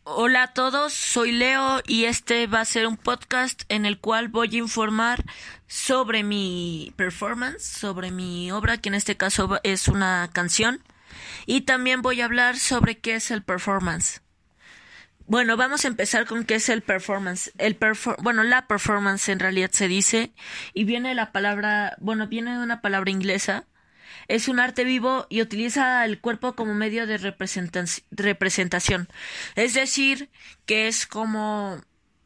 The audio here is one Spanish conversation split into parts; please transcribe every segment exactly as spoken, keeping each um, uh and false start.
Hola a todos, soy Leo y este va a ser un podcast en el cual voy a informar sobre mi performance, sobre mi obra, que en este caso es una canción, y también voy a hablar sobre qué es el performance. Bueno, vamos a empezar con qué es el performance. El perfor- bueno, la performance en realidad se dice, y viene la palabra, bueno, viene de una palabra inglesa. Es un arte vivo y utiliza el cuerpo como medio de representa- representación. Es decir, que es como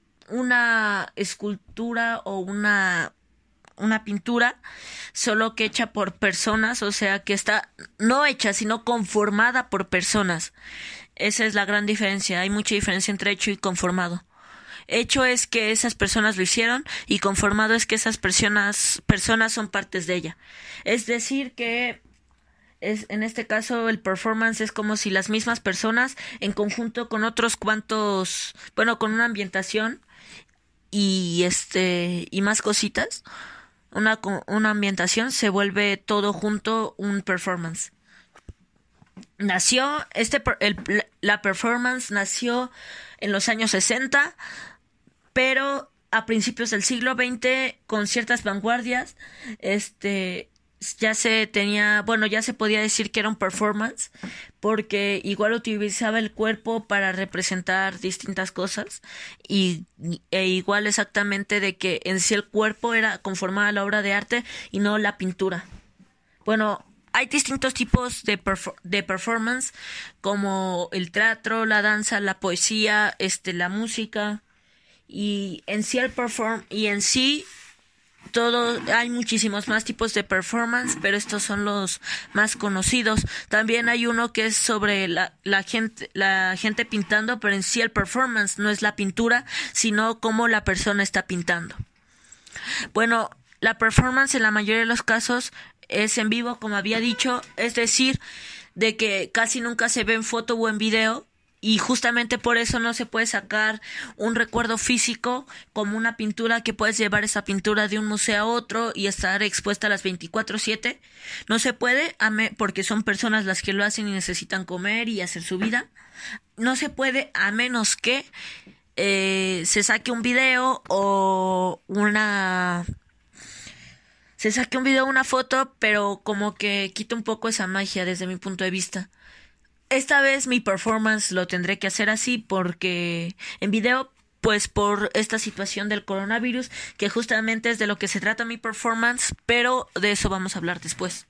una escultura o una, una pintura, solo que hecha por personas, o sea, que está no hecha, sino conformada por personas. Esa es la gran diferencia. Hay mucha diferencia entre hecho y conformado. Hecho es que esas personas lo hicieron y conformado es que esas personas, personas son partes de ella. Es decir que es, en este caso el performance es como si las mismas personas en conjunto con otros cuantos, bueno, con una ambientación y este y más cositas, una, una ambientación se vuelve todo junto un performance. Nació, este, el, la performance nació en los años sesenta, pero a principios del siglo veinte, con ciertas vanguardias, este, ya se tenía, bueno, ya se podía decir que era un performance, porque igual utilizaba el cuerpo para representar distintas cosas, y, e igual exactamente de que en sí el cuerpo era conformada a la obra de arte y no la pintura. Bueno, hay distintos tipos de, perfor- de performance, como el teatro, la danza, la poesía, este, la música, y en sí el perform y en sí todo, hay muchísimos más tipos de performance, pero estos son los más conocidos. También hay uno que es sobre la, la gente, la gente pintando, pero en sí el performance no es la pintura, sino cómo la persona está pintando. Bueno, la performance en la mayoría de los casos es en vivo, como había dicho, es decir, de que casi nunca se ve en foto o en video, y justamente por eso no se puede sacar un recuerdo físico como una pintura, que puedes llevar esa pintura de un museo a otro y estar expuesta a las veinticuatro siete. No se puede, porque son personas las que lo hacen y necesitan comer y hacer su vida. No se puede a menos que eh, se saque un video o una... Se saque un video o una foto, pero como que quita un poco esa magia desde mi punto de vista. Esta vez mi performance lo tendré que hacer así porque en video, pues por esta situación del coronavirus, que justamente es de lo que se trata mi performance, pero de eso vamos a hablar después.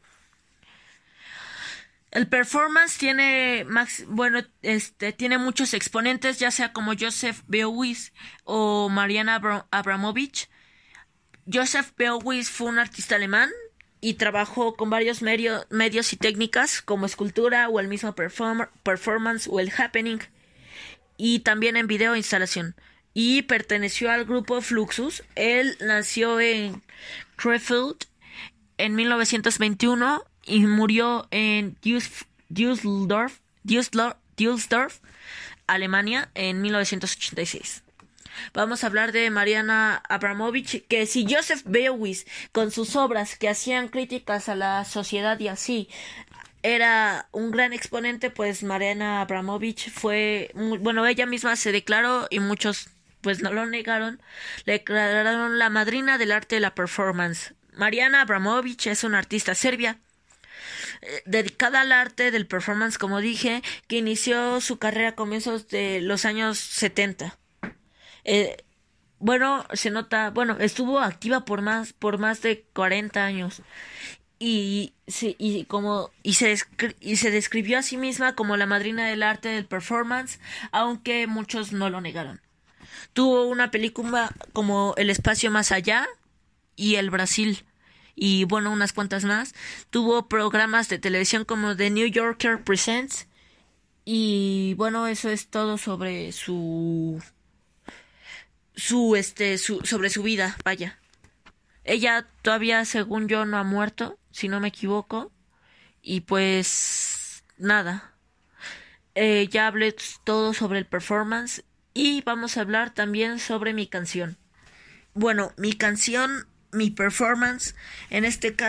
El performance tiene max, bueno, este tiene muchos exponentes, ya sea como Joseph Beuys o Mariana Abra- Abramovich. Joseph Beuys fue un artista alemán y trabajó con varios medio, medios y técnicas como escultura o el mismo perform, performance o el happening, y también en video e instalación, y perteneció al grupo Fluxus. Él nació en Krefeld en mil novecientos veintiuno y murió en Düsseldorf, Düsseldorf, Düsseldorf, Alemania, en mil novecientos ochenta y seis. Vamos a hablar de Mariana Abramovich, que si Joseph Beuys, con sus obras que hacían críticas a la sociedad y así, era un gran exponente, pues Mariana Abramovich fue, muy, bueno, ella misma se declaró y muchos pues no lo negaron, le declararon la madrina del arte de la performance. Mariana Abramovich es una artista serbia eh, dedicada al arte del performance, como dije, que inició su carrera a comienzos de los años setenta. Eh, bueno, se nota, bueno, estuvo activa por más, por más de cuarenta años. Y, sí, y como y se descri- y se describió a sí misma como la madrina del arte del performance, aunque muchos no lo negaron. Tuvo una película como El espacio más allá y El Brasil, y bueno, unas cuantas más. Tuvo programas de televisión como The New Yorker Presents, y bueno, eso es todo sobre su su este su sobre su vida, vaya. Ella todavía, según yo, no ha muerto, si no me equivoco. Y pues nada, eh, ya hablé todo sobre el performance y vamos a hablar también sobre mi canción. Bueno, mi canción, mi performance, en este caso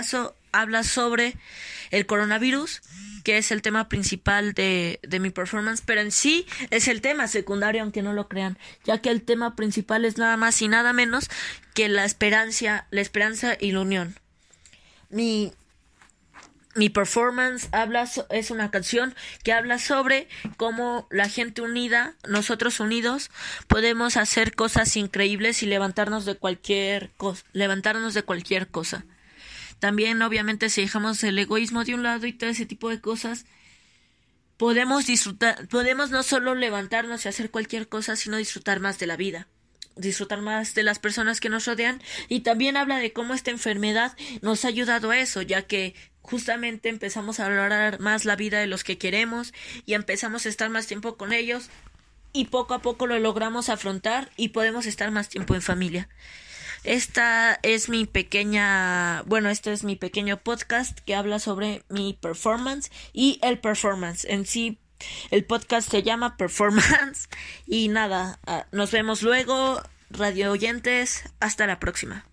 habla sobre el coronavirus, que es el tema principal de, de mi performance, pero en sí es el tema secundario, aunque no lo crean, ya que el tema principal es nada más y nada menos que la esperanza, la esperanza y la unión. Mi Mi performance habla so- es una canción que habla sobre cómo la gente unida, nosotros unidos, podemos hacer cosas increíbles y levantarnos de cualquier cosa, levantarnos de cualquier cosa. También, obviamente, si dejamos el egoísmo de un lado y todo ese tipo de cosas, podemos disfrutar, podemos no solo levantarnos y hacer cualquier cosa, sino disfrutar más de la vida, disfrutar más de las personas que nos rodean. Y también habla de cómo esta enfermedad nos ha ayudado a eso, ya que justamente empezamos a valorar más la vida de los que queremos y empezamos a estar más tiempo con ellos y poco a poco lo logramos afrontar y podemos estar más tiempo en familia. Esta es mi pequeña, bueno, este es mi pequeño podcast que habla sobre mi performance y el performance en sí. El podcast se llama Performance y nada, uh, nos vemos luego, radio oyentes, hasta la próxima.